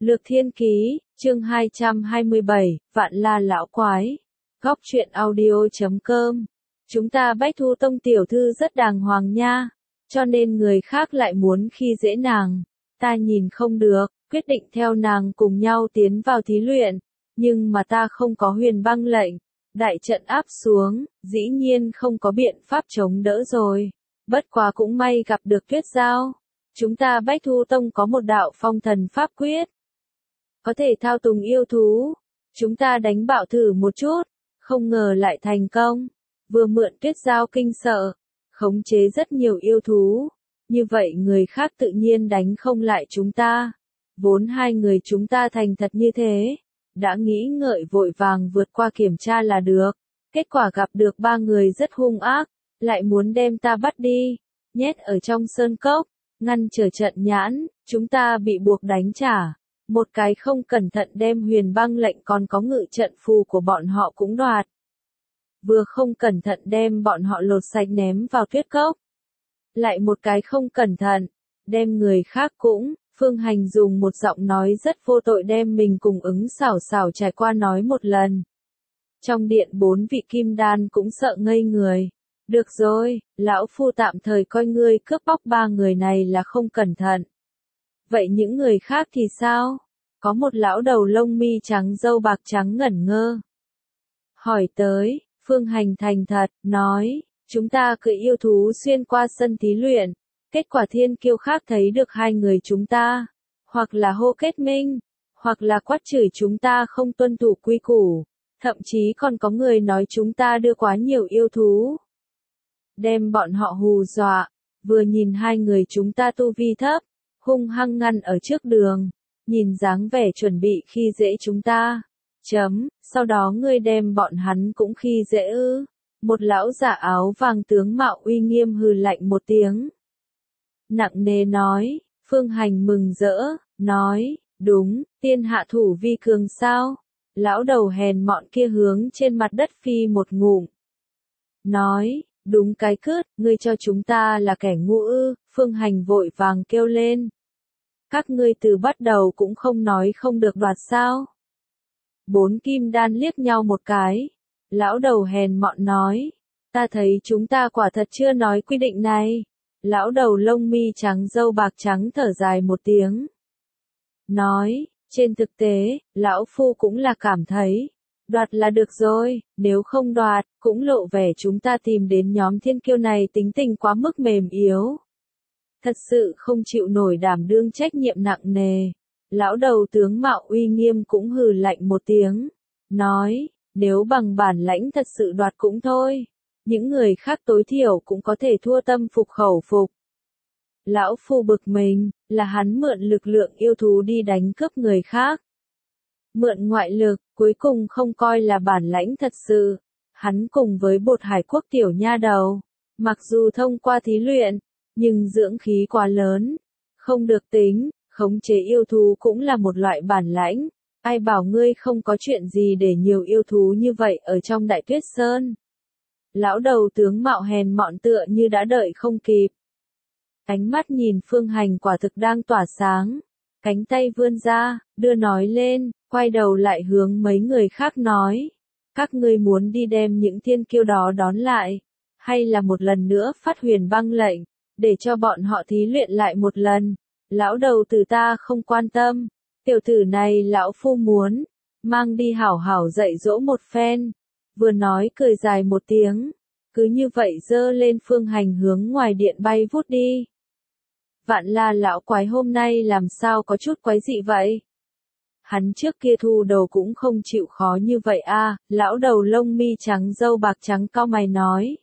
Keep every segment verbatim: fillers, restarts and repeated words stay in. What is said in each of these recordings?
Lược Thiên Ký, chương hai trăm hai mươi bảy, Vạn La Lão Quái. Góc truyện audio chấm com. Chúng ta Bách Thu Tông tiểu thư rất đàng hoàng nha, cho nên người khác lại muốn khi dễ nàng. Ta nhìn không được, quyết định theo nàng cùng nhau tiến vào thí luyện, nhưng mà ta không có huyền băng lệnh. Đại trận áp xuống, dĩ nhiên không có biện pháp chống đỡ rồi. Bất quá cũng may gặp được Tuyết Giao. Chúng ta Bách Thu Tông có một đạo phong thần pháp quyết, có thể thao túng yêu thú. Chúng ta đánh bạo thử một chút, không ngờ lại thành công. Vừa mượn Tuyết Giao kinh sợ, khống chế rất nhiều yêu thú. Như vậy người khác tự nhiên đánh không lại chúng ta. Vốn hai người chúng ta thành thật như thế, đã nghĩ ngợi vội vàng vượt qua kiểm tra là được. Kết quả gặp được ba người rất hung ác, lại muốn đem ta bắt đi, nhét ở trong sơn cốc, ngăn trở trận nhãn, chúng ta bị buộc đánh trả. Một cái không cẩn thận đem huyền băng lệnh còn có ngự trận phù của bọn họ cũng đoạt. Vừa không cẩn thận đem bọn họ lột sạch ném vào tuyết cốc. Lại một cái không cẩn thận, đem người khác cũng. Phương Hành dùng một giọng nói rất vô tội đem mình cùng ứng xảo xảo trải qua nói một lần. Trong điện bốn vị kim đan cũng sợ ngây người. Được rồi, lão phu tạm thời coi ngươi cướp bóc ba người này là không cẩn thận. Vậy những người khác thì sao? Có một lão đầu lông mi trắng râu bạc trắng ngẩn ngơ. Hỏi tới, Phương Hành thành thật, nói, chúng ta cưỡi yêu thú xuyên qua sân thí luyện. Kết quả thiên kiêu khác thấy được hai người chúng ta, hoặc là hô kết minh, hoặc là quát chửi chúng ta không tuân thủ quy củ, thậm chí còn có người nói chúng ta đưa quá nhiều yêu thú. Đem bọn họ hù dọa, vừa nhìn hai người chúng ta tu vi thấp, hung hăng ngăn ở trước đường, nhìn dáng vẻ chuẩn bị khi dễ chúng ta. Chấm, sau đó ngươi đem bọn hắn cũng khi dễ ư. Một lão giả áo vàng tướng mạo uy nghiêm hừ lạnh một tiếng. Nặng nề nói, Phương Hành mừng rỡ, nói, đúng, tiên hạ thủ vi cường sao? Lão đầu hèn mọn kia hướng trên mặt đất phi một ngụm. Nói, đúng cái cứt, ngươi cho chúng ta là kẻ ngu ư? Phương Hành vội vàng kêu lên. Các ngươi từ bắt đầu cũng không nói không được đoạt sao? Bốn kim đan liếc nhau một cái. Lão đầu hèn mọn nói, ta thấy chúng ta quả thật chưa nói quy định này. Lão đầu lông mi trắng râu bạc trắng thở dài một tiếng. Nói, trên thực tế, lão phu cũng là cảm thấy, đoạt là được rồi, nếu không đoạt, cũng lộ vẻ chúng ta tìm đến nhóm thiên kiêu này tính tình quá mức mềm yếu. Thật sự không chịu nổi đảm đương trách nhiệm nặng nề. Lão đầu tướng mạo uy nghiêm cũng hừ lạnh một tiếng. Nói, nếu bằng bản lãnh thật sự đoạt cũng thôi. Những người khác tối thiểu cũng có thể thua tâm phục khẩu phục. Lão phu bực mình, là hắn mượn lực lượng yêu thú đi đánh cướp người khác. Mượn ngoại lực, cuối cùng không coi là bản lãnh thật sự. Hắn cùng với bột hải quốc tiểu nha đầu, mặc dù thông qua thí luyện, nhưng dưỡng khí quá lớn, không được tính, khống chế yêu thú cũng là một loại bản lãnh. Ai bảo ngươi không có chuyện gì để nhiều yêu thú như vậy ở trong Đại Tuyết Sơn. Lão đầu tướng mạo hèn mọn tựa như đã đợi không kịp. Ánh mắt nhìn Phương Hành quả thực đang tỏa sáng. Cánh tay vươn ra, đưa nói lên, quay đầu lại hướng mấy người khác nói. Các ngươi muốn đi đem những thiên kiêu đó đón lại, hay là một lần nữa phát huyền băng lệnh, để cho bọn họ thí luyện lại một lần. Lão đầu tử ta không quan tâm, tiểu tử này lão phu muốn, mang đi hảo hảo dạy dỗ một phen. Vừa nói cười dài một tiếng, cứ như vậy dơ lên Phương Hành hướng ngoài điện bay vút đi. Vạn La lão quái hôm nay làm sao có chút quái dị vậy? Hắn trước kia thu đầu cũng không chịu khó như vậy a. À, lão đầu lông mi trắng râu bạc trắng cau mày nói.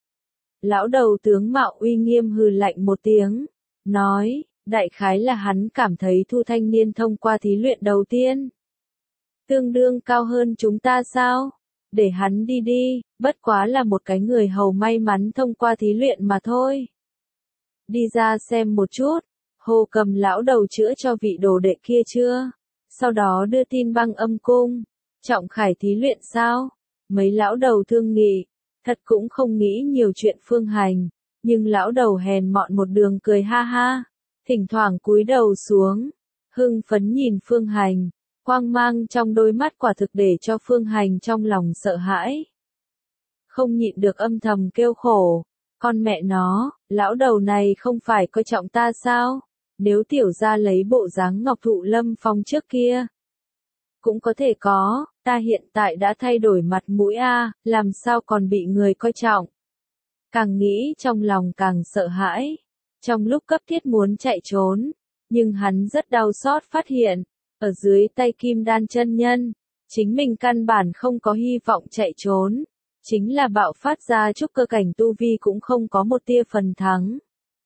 Lão đầu tướng mạo uy nghiêm hừ lạnh một tiếng, nói, đại khái là hắn cảm thấy Thu thanh niên thông qua thí luyện đầu tiên tương đương cao hơn chúng ta sao? Để hắn đi đi, bất quá là một cái người hầu may mắn thông qua thí luyện mà thôi. Đi ra xem một chút, Hồ Cầm lão đầu chữa cho vị đồ đệ kia chưa? Sau đó đưa tin băng âm cung, trọng khải thí luyện sao? Mấy lão đầu thương nghị, thật cũng không nghĩ nhiều chuyện Phương Hành, nhưng lão đầu hèn mọn một đường cười ha ha, thỉnh thoảng cúi đầu xuống, hưng phấn nhìn Phương Hành, quang mang trong đôi mắt quả thực để cho Phương Hành trong lòng sợ hãi. Không nhịn được âm thầm kêu khổ, con mẹ nó, lão đầu này không phải coi trọng ta sao? Nếu tiểu gia lấy bộ dáng Ngọc Thụ Lâm Phong trước kia, cũng có thể có, ta hiện tại đã thay đổi mặt mũi a, làm sao còn bị người coi trọng. Càng nghĩ trong lòng càng sợ hãi, trong lúc cấp thiết muốn chạy trốn, nhưng hắn rất đau xót phát hiện, ở dưới tay Kim Đan chân nhân, chính mình căn bản không có hy vọng chạy trốn, chính là bạo phát ra trúc cơ cảnh tu vi cũng không có một tia phần thắng.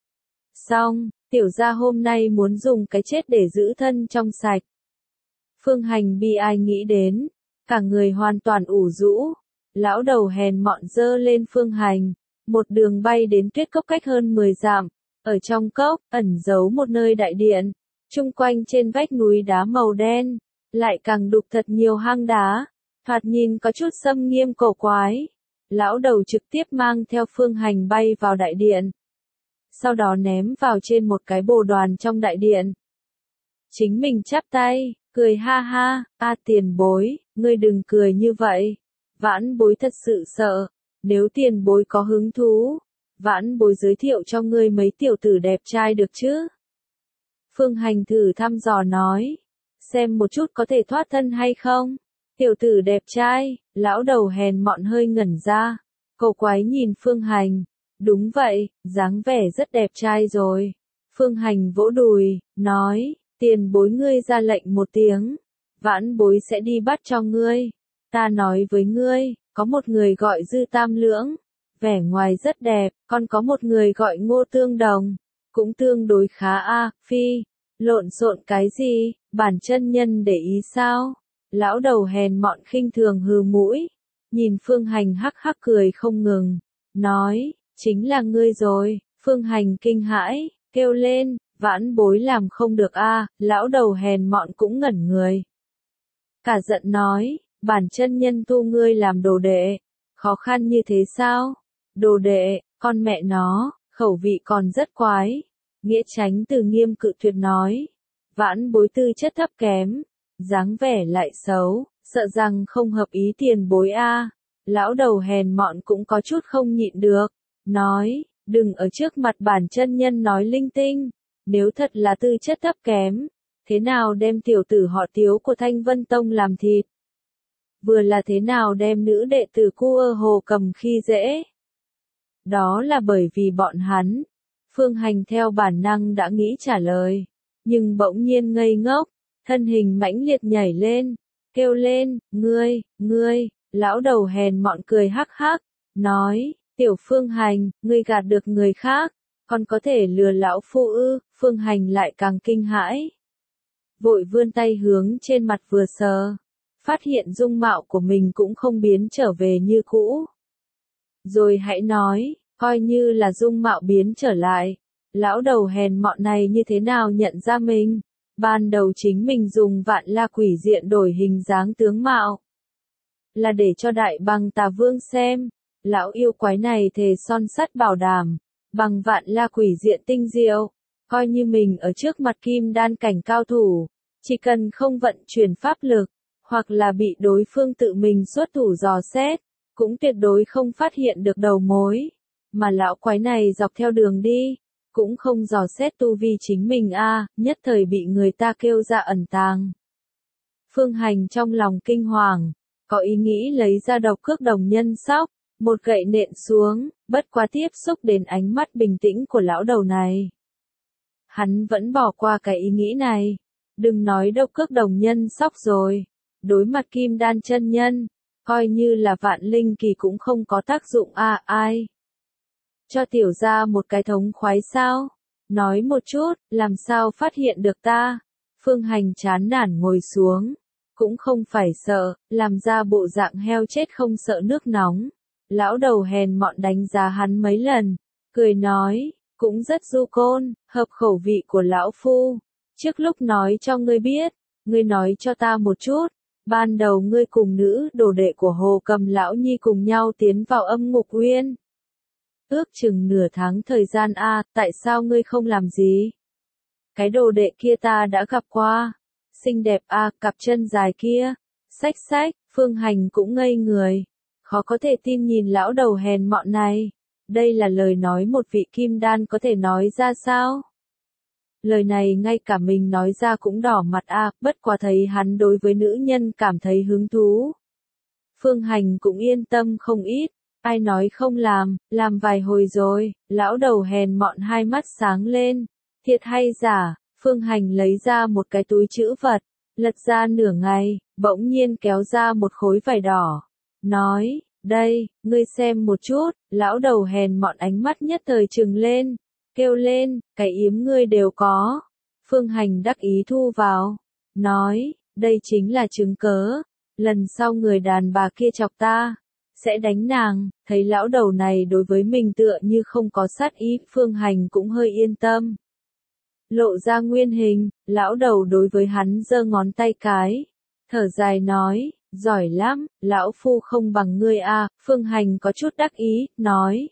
Xong, tiểu gia hôm nay muốn dùng cái chết để giữ thân trong sạch. Phương Hành bi ai nghĩ đến, cả người hoàn toàn ủ rũ, lão đầu hèn mọn dơ lên Phương Hành, một đường bay đến tuyết cốc cách hơn mười dặm, ở trong cốc, ẩn giấu một nơi đại điện, chung quanh trên vách núi đá màu đen, lại càng đục thật nhiều hang đá, thoạt nhìn có chút xâm nghiêm cổ quái. Lão đầu trực tiếp mang theo Phương Hành bay vào đại điện, sau đó ném vào trên một cái bồ đoàn trong đại điện. Chính mình chắp tay, cười ha ha, a tiền bối, ngươi đừng cười như vậy, vãn bối thật sự sợ, nếu tiền bối có hứng thú, vãn bối giới thiệu cho ngươi mấy tiểu tử đẹp trai được chứ? Phương Hành thử thăm dò nói, xem một chút có thể thoát thân hay không? Tiểu tử đẹp trai, lão đầu hèn mọn hơi ngẩn ra, cầu quái nhìn Phương Hành, đúng vậy, dáng vẻ rất đẹp trai rồi. Phương Hành vỗ đùi, nói, tiền bối ngươi ra lệnh một tiếng, vãn bối sẽ đi bắt cho ngươi. Ta nói với ngươi, có một người gọi Dư Tam Lưỡng, vẻ ngoài rất đẹp, còn có một người gọi Ngô Tương Đồng, cũng tương đối khá a, phi, lộn xộn cái gì, bản chân nhân để ý sao? Lão đầu hèn mọn khinh thường hừ mũi, nhìn Phương Hành hắc hắc cười không ngừng, nói, chính là ngươi rồi. Phương Hành kinh hãi, kêu lên, vãn bối làm không được a, lão đầu hèn mọn cũng ngẩn người. Cả giận nói, bản chân nhân tu ngươi làm đồ đệ, khó khăn như thế sao? Đồ đệ, con mẹ nó, khẩu vị còn rất quái. Nghĩa Chánh Từ nghiêm cự tuyệt nói, vãn bối tư chất thấp kém, dáng vẻ lại xấu, sợ rằng không hợp ý tiền bối a. Lão đầu hèn mọn cũng có chút không nhịn được, nói, đừng ở trước mặt bản chân nhân nói linh tinh, nếu thật là tư chất thấp kém, thế nào đem tiểu tử họ Tiếu của Thanh Vân Tông làm thịt? Vừa là thế nào đem nữ đệ tử Cu Ơ Hồ Cầm khi dễ? Đó là bởi vì bọn hắn. Phương Hành theo bản năng đã nghĩ trả lời, nhưng bỗng nhiên ngây ngốc, thân hình mãnh liệt nhảy lên, kêu lên, ngươi, ngươi, lão đầu hèn mọn cười hắc hắc, nói, tiểu Phương Hành, ngươi gạt được người khác, còn có thể lừa lão phu ư? Phương Hành lại càng kinh hãi, vội vươn tay hướng trên mặt vừa sờ, phát hiện dung mạo của mình cũng không biến trở về như cũ. Rồi hãy nói, coi như là dung mạo biến trở lại, lão đầu hèn mọn này như thế nào nhận ra mình? Ban đầu chính mình dùng Vạn La Quỷ Diện đổi hình dáng tướng mạo, là để cho Đại Bằng Tà Vương xem. Lão yêu quái này thề son sắt bảo đảm, bằng Vạn La Quỷ Diện tinh diệu, coi như mình ở trước mặt kim đan cảnh cao thủ, chỉ cần không vận chuyển pháp lực, hoặc là bị đối phương tự mình xuất thủ dò xét, cũng tuyệt đối không phát hiện được đầu mối. Mà lão quái này dọc theo đường đi, cũng không dò xét tu vi chính mình a, nhất thời bị người ta kêu ra ẩn tàng. Phương Hành trong lòng kinh hoàng, có ý nghĩ lấy ra độc cước đồng nhân sóc, một gậy nện xuống, bất quá tiếp xúc đến ánh mắt bình tĩnh của lão đầu này. Hắn vẫn bỏ qua cái ý nghĩ này, đừng nói độc cước đồng nhân sóc rồi, đối mặt kim đan chân nhân, coi như là vạn linh kỳ cũng không có tác dụng a, ai. Cho tiểu gia một cái thống khoái sao? Nói một chút, làm sao phát hiện được ta? Phương Hành chán nản ngồi xuống, cũng không phải sợ, làm ra bộ dạng heo chết không sợ nước nóng. Lão đầu hèn mọn đánh giá hắn mấy lần, cười nói, cũng rất du côn, hợp khẩu vị của lão phu. Trước lúc nói cho ngươi biết, ngươi nói cho ta một chút, ban đầu ngươi cùng nữ đồ đệ của Hồ Cầm lão nhi cùng nhau tiến vào âm ngục uyên. Ước chừng nửa tháng thời gian a, tại sao ngươi không làm gì? cái đồ đệ kia ta đã gặp qua. Xinh đẹp à, cặp chân dài kia. Xách xách, Phương Hành cũng ngây người. Khó có thể tin nhìn lão đầu hèn mọn này. Đây là lời nói một vị kim đan có thể nói ra sao? Lời này ngay cả mình nói ra cũng đỏ mặt à, bất quá thấy hắn đối với nữ nhân cảm thấy hứng thú. Phương Hành cũng yên tâm không ít, ai nói không làm, làm vài hồi rồi, lão đầu hèn mọn hai mắt sáng lên, thiệt hay giả, Phương Hành lấy ra một cái túi trữ vật, lật ra nửa ngày, bỗng nhiên kéo ra một khối vải đỏ, nói, đây, ngươi xem một chút, lão đầu hèn mọn ánh mắt nhất thời trừng lên, kêu lên, cái yếm ngươi đều có. Phương Hành đắc ý thu vào, nói, đây chính là chứng cớ, lần sau người đàn bà kia chọc ta, sẽ đánh nàng, thấy lão đầu này đối với mình tựa như không có sát ý, Phương Hành cũng hơi yên tâm. Lộ ra nguyên hình, lão đầu đối với hắn giơ ngón tay cái, thở dài nói, giỏi lắm, lão phu không bằng ngươi a. Phương Hành có chút đắc ý, nói.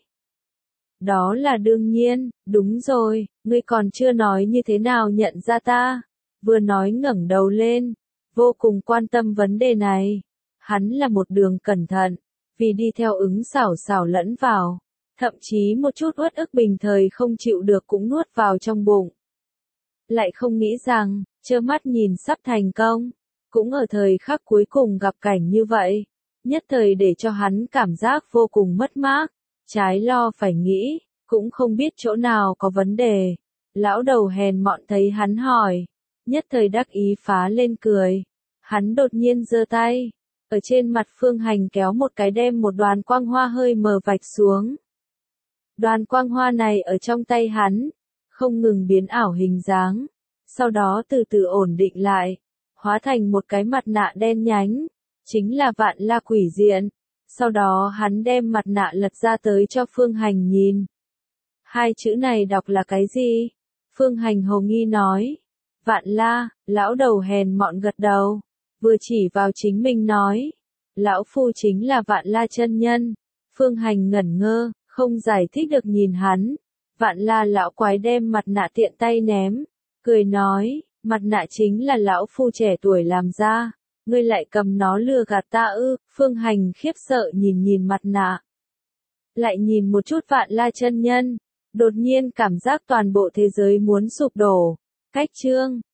Đó là đương nhiên, đúng rồi, ngươi còn chưa nói như thế nào nhận ra ta. Vừa nói ngẩng đầu lên, vô cùng quan tâm vấn đề này. Hắn là một đường cẩn thận, vì đi theo ứng xảo xảo lẫn vào, thậm chí một chút uất ức bình thời không chịu được cũng nuốt vào trong bụng. Lại không nghĩ rằng, trơ mắt nhìn sắp thành công, cũng ở thời khắc cuối cùng gặp cảnh như vậy, nhất thời để cho hắn cảm giác vô cùng mất mát, trái lo phải nghĩ, cũng không biết chỗ nào có vấn đề. Lão đầu hèn mọn thấy hắn hỏi, nhất thời đắc ý phá lên cười, hắn đột nhiên giơ tay, ở trên mặt Phương Hành kéo một cái đem một đoàn quang hoa hơi mờ vạch xuống. Đoàn quang hoa này ở trong tay hắn, không ngừng biến ảo hình dáng, sau đó từ từ ổn định lại, hóa thành một cái mặt nạ đen nhánh, chính là Vạn La quỷ diện. Sau đó hắn đem mặt nạ lật ra tới cho Phương Hành nhìn. Hai chữ này đọc là cái gì? Phương Hành hồ nghi nói. Vạn La, lão đầu hèn mọn gật đầu, vừa chỉ vào chính mình nói. Lão phu chính là Vạn La chân nhân. Phương Hành ngẩn ngơ, không giải thích được nhìn hắn. Vạn La lão quái đem mặt nạ tiện tay ném, cười nói, mặt nạ chính là lão phu trẻ tuổi làm ra, ngươi lại cầm nó lừa gạt ta ư? Phương Hành khiếp sợ nhìn nhìn mặt nạ, lại nhìn một chút Vạn La chân nhân, đột nhiên cảm giác toàn bộ thế giới muốn sụp đổ. Cách chương